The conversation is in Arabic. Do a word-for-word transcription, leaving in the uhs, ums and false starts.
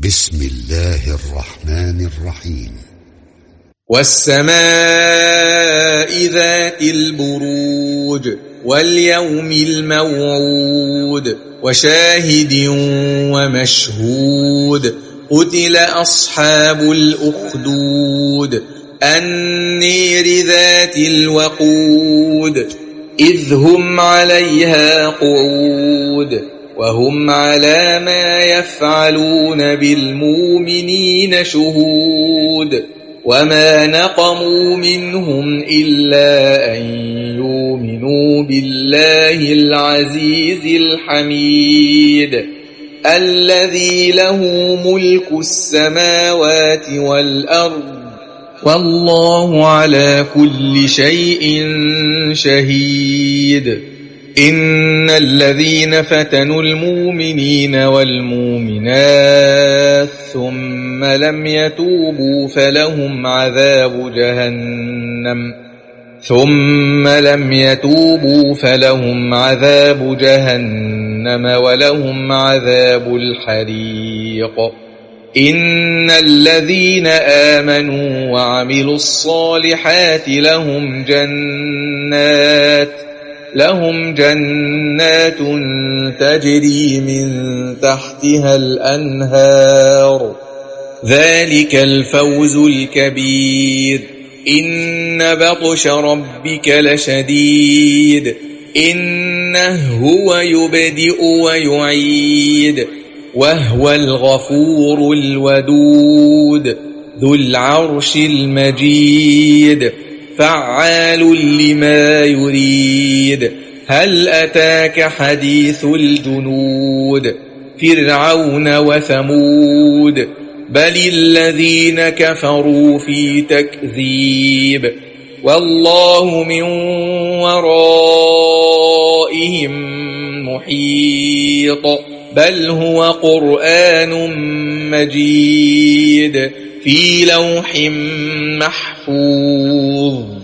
بسم الله الرحمن الرحيم. والسماء ذات البروج واليوم الموعود وشاهد ومشهود قتل أصحاب الأخدود النير ذات الوقود إذ هم عليها قعود وهم على ما يفعلون بالمؤمنين شهود وما نقموا منهم إلا أن يؤمنوا بالله العزيز الحميد الذي له ملك السماوات والأرض والله على كل شيء شهيد. إن الذين فتنوا المؤمنين والمؤمنات ثم لم يتوبوا فلهم عذاب جهنم ثم لم يتوبوا فلهم عذاب جهنم ولهم عذاب الحريق. إن الذين آمنوا وعملوا الصالحات لهم جنات لهم جنات تجري من تحتها الأنهار ذلك الفوز الكبير. إن بطش ربك لشديد إنه هو يبدئ ويعيد وهو الغفور الودود ذو العرش المجيد فعال لما يريد. هل أتاك حديث الجنود فرعون وثمود بل الذين كفروا في تكذيب والله من ورائهم محيط بل هو قرآن مجيد في لوح محفوظ.